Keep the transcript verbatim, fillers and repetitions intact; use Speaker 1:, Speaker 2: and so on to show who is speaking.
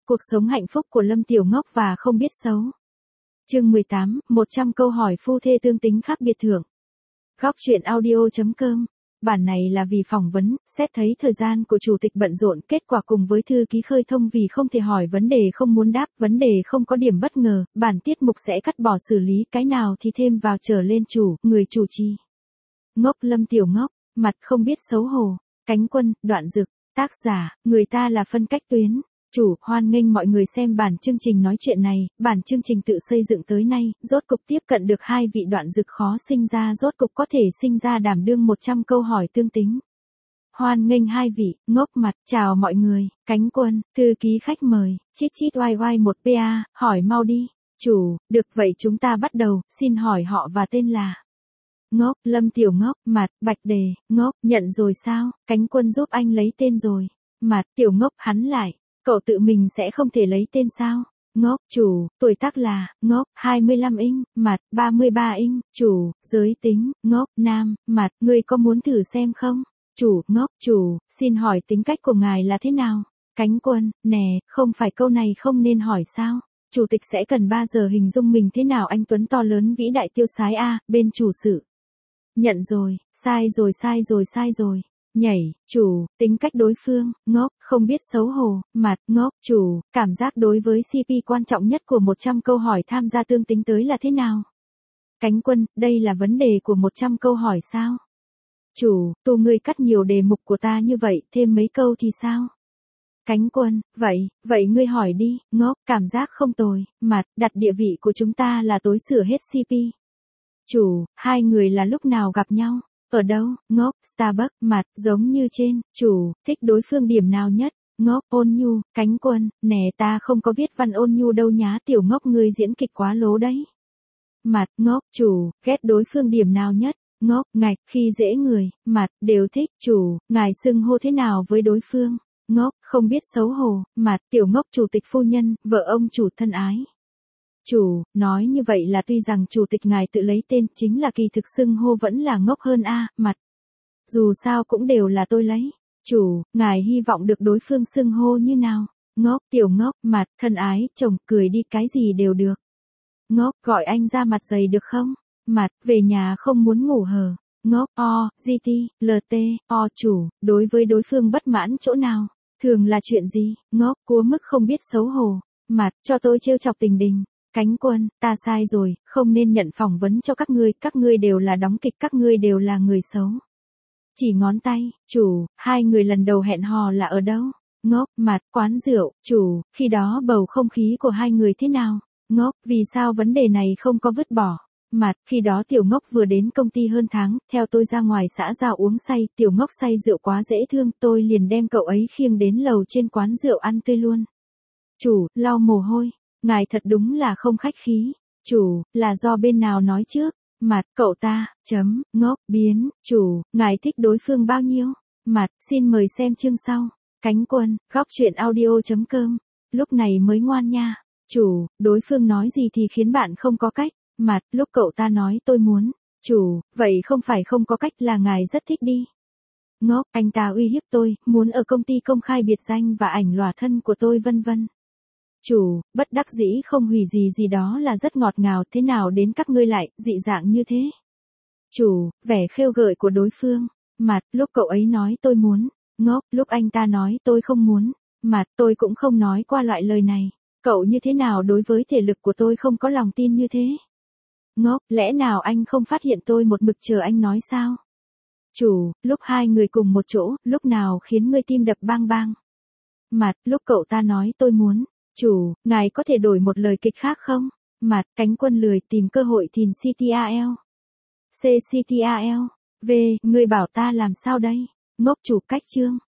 Speaker 1: Cuộc sống hạnh phúc của Lâm Tiểu Ngốc và không biết xấu. Chương mười tám, một trăm câu hỏi phu thê tương tính khác biệt thưởng. Góc truyện audio.com. Bản này là vì phỏng vấn, xét thấy thời gian của chủ tịch bận rộn, kết quả cùng với thư ký khơi thông vì không thể hỏi vấn đề không muốn đáp, vấn đề không có điểm bất ngờ, bản tiết mục sẽ cắt bỏ xử lý, cái nào thì thêm vào trở lên chủ, người chủ trì. Ngốc Lâm Tiểu Ngốc, mặt không biết xấu hổ, Cánh Quân, Đoạn Dực, tác giả, người ta là phân cách tuyến. Chủ, hoan nghênh mọi người xem bản chương trình nói chuyện này, bản chương trình tự xây dựng tới nay, rốt cục tiếp cận được hai vị Đoạn Dực khó sinh ra rốt cục có thể sinh ra đảm đương một trăm câu hỏi tương tính. Hoan nghênh hai vị, Ngốc mặt, chào mọi người, Cánh Quân, thư ký khách mời, chít chít oai oai một pa, hỏi mau đi. Chủ, được vậy chúng ta bắt đầu, xin hỏi họ và tên là. Ngốc, Lâm Tiểu Ngốc, mặt, Bạch Đề, Ngốc, nhận rồi sao, Cánh Quân giúp anh lấy tên rồi. Mặt, Tiểu Ngốc, hắn lại. Cậu tự mình sẽ không thể lấy tên sao? Ngốc, chủ, tuổi tác là, Ngốc, hai mươi lăm inch, mặt, ba mươi ba inch, chủ, giới tính, Ngốc, nam, mặt, người có muốn thử xem không? Chủ, Ngốc, chủ, xin hỏi tính cách của ngài là thế nào? Cánh Quân, nè, không phải câu này không nên hỏi sao? Chủ tịch sẽ cần ba giờ hình dung mình thế nào anh Tuấn to lớn vĩ đại tiêu sái a, bên chủ sự. Nhận rồi, sai rồi sai rồi sai rồi. Nhảy, chủ, tính cách đối phương, Ngốc, không biết xấu hổ, mặt, Ngốc, chủ, cảm giác đối với xê pê quan trọng nhất của một trăm câu hỏi tham gia tương tính tới là thế nào? Cánh Quân, đây là vấn đề của một trăm câu hỏi sao? Chủ, tu ngươi cắt nhiều đề mục của ta như vậy, thêm mấy câu thì sao? Cánh Quân, vậy, vậy ngươi hỏi đi, Ngốc, cảm giác không tồi, mặt, đặt địa vị của chúng ta là tối sửa hết xê pê. Chủ, hai người là lúc nào gặp nhau? Ở đâu, Ngốc, Starbucks, mặt, giống như trên, chủ, thích đối phương điểm nào nhất? Ngốc, ôn nhu, Cánh Quân, nè ta không có viết văn ôn nhu đâu nhá, Tiểu Ngốc ngươi diễn kịch quá lố đấy. Mặt, Ngốc, chủ, ghét đối phương điểm nào nhất? Ngốc, ngạch, khi dễ người, mặt, đều thích, chủ, ngài xưng hô thế nào với đối phương? Ngốc, không biết xấu hổ, mặt, Tiểu Ngốc chủ tịch phu nhân, vợ ông chủ thân ái. Chủ, nói như vậy là tuy rằng chủ tịch ngài tự lấy tên, chính là kỳ thực xưng hô vẫn là Ngốc hơn a, mặt. Dù sao cũng đều là tôi lấy. Chủ, ngài hy vọng được đối phương xưng hô như nào? Ngốc, Tiểu Ngốc, mặt, thân ái, chồng, cười đi cái gì đều được. Ngốc, gọi anh ra mặt dày được không? Mặt, về nhà không muốn ngủ hờ. Ngốc, o, giê tê, lờ tê, o, chủ, đối với đối phương bất mãn chỗ nào? Thường là chuyện gì? Ngốc, cua mức không biết xấu hổ. Mặt, cho tôi trêu chọc tình đình. Cánh Quân, ta sai rồi, không nên nhận phỏng vấn cho các ngươi, các ngươi đều là đóng kịch, các ngươi đều là người xấu. Chỉ ngón tay, chủ, hai người lần đầu hẹn hò là ở đâu? Ngốc, mặt, quán rượu, chủ, khi đó bầu không khí của hai người thế nào? Ngốc, vì sao vấn đề này không có vứt bỏ? Mặt, khi đó Tiểu Ngốc vừa đến công ty hơn tháng, theo tôi ra ngoài xã giao uống say, Tiểu Ngốc say rượu quá dễ thương, tôi liền đem cậu ấy khiêng đến lầu trên quán rượu ăn tươi luôn. Chủ, lau mồ hôi. Ngài thật đúng là không khách khí. Chủ, là do bên nào nói trước? Mặt, cậu ta, chấm, Ngốc, biến, chủ, ngài thích đối phương bao nhiêu? Mặt, xin mời xem chương sau. Cánh Quân, góc truyện audio.com. Lúc này mới ngoan nha. Chủ, đối phương nói gì thì khiến bạn không có cách. Mặt, lúc cậu ta nói tôi muốn. Chủ, vậy không phải không có cách là ngài rất thích đi. Ngốc, anh ta uy hiếp tôi, muốn ở công ty công khai biệt danh và ảnh lòa thân của tôi vân vân. Chủ, bất đắc dĩ không hủy gì gì đó là rất ngọt ngào, thế nào đến các ngươi lại, dị dạng như thế? Chủ, vẻ khêu gợi của đối phương. Mặt, lúc cậu ấy nói tôi muốn. Ngốc, lúc anh ta nói tôi không muốn. Mặt, tôi cũng không nói qua loại lời này. Cậu như thế nào đối với thể lực của tôi không có lòng tin như thế? Ngốc, lẽ nào anh không phát hiện tôi một mực chờ anh nói sao? Chủ, lúc hai người cùng một chỗ, lúc nào khiến ngươi tim đập bang bang? Mặt, lúc cậu ta nói tôi muốn. Chủ, ngài có thể đổi một lời kịch khác không? Mặt, Cánh Quân lười tìm cơ hội thìn xê tê a lờ. C xê tê a lờ. V, ngươi bảo ta làm sao đây? Ngốc chủ cách chương.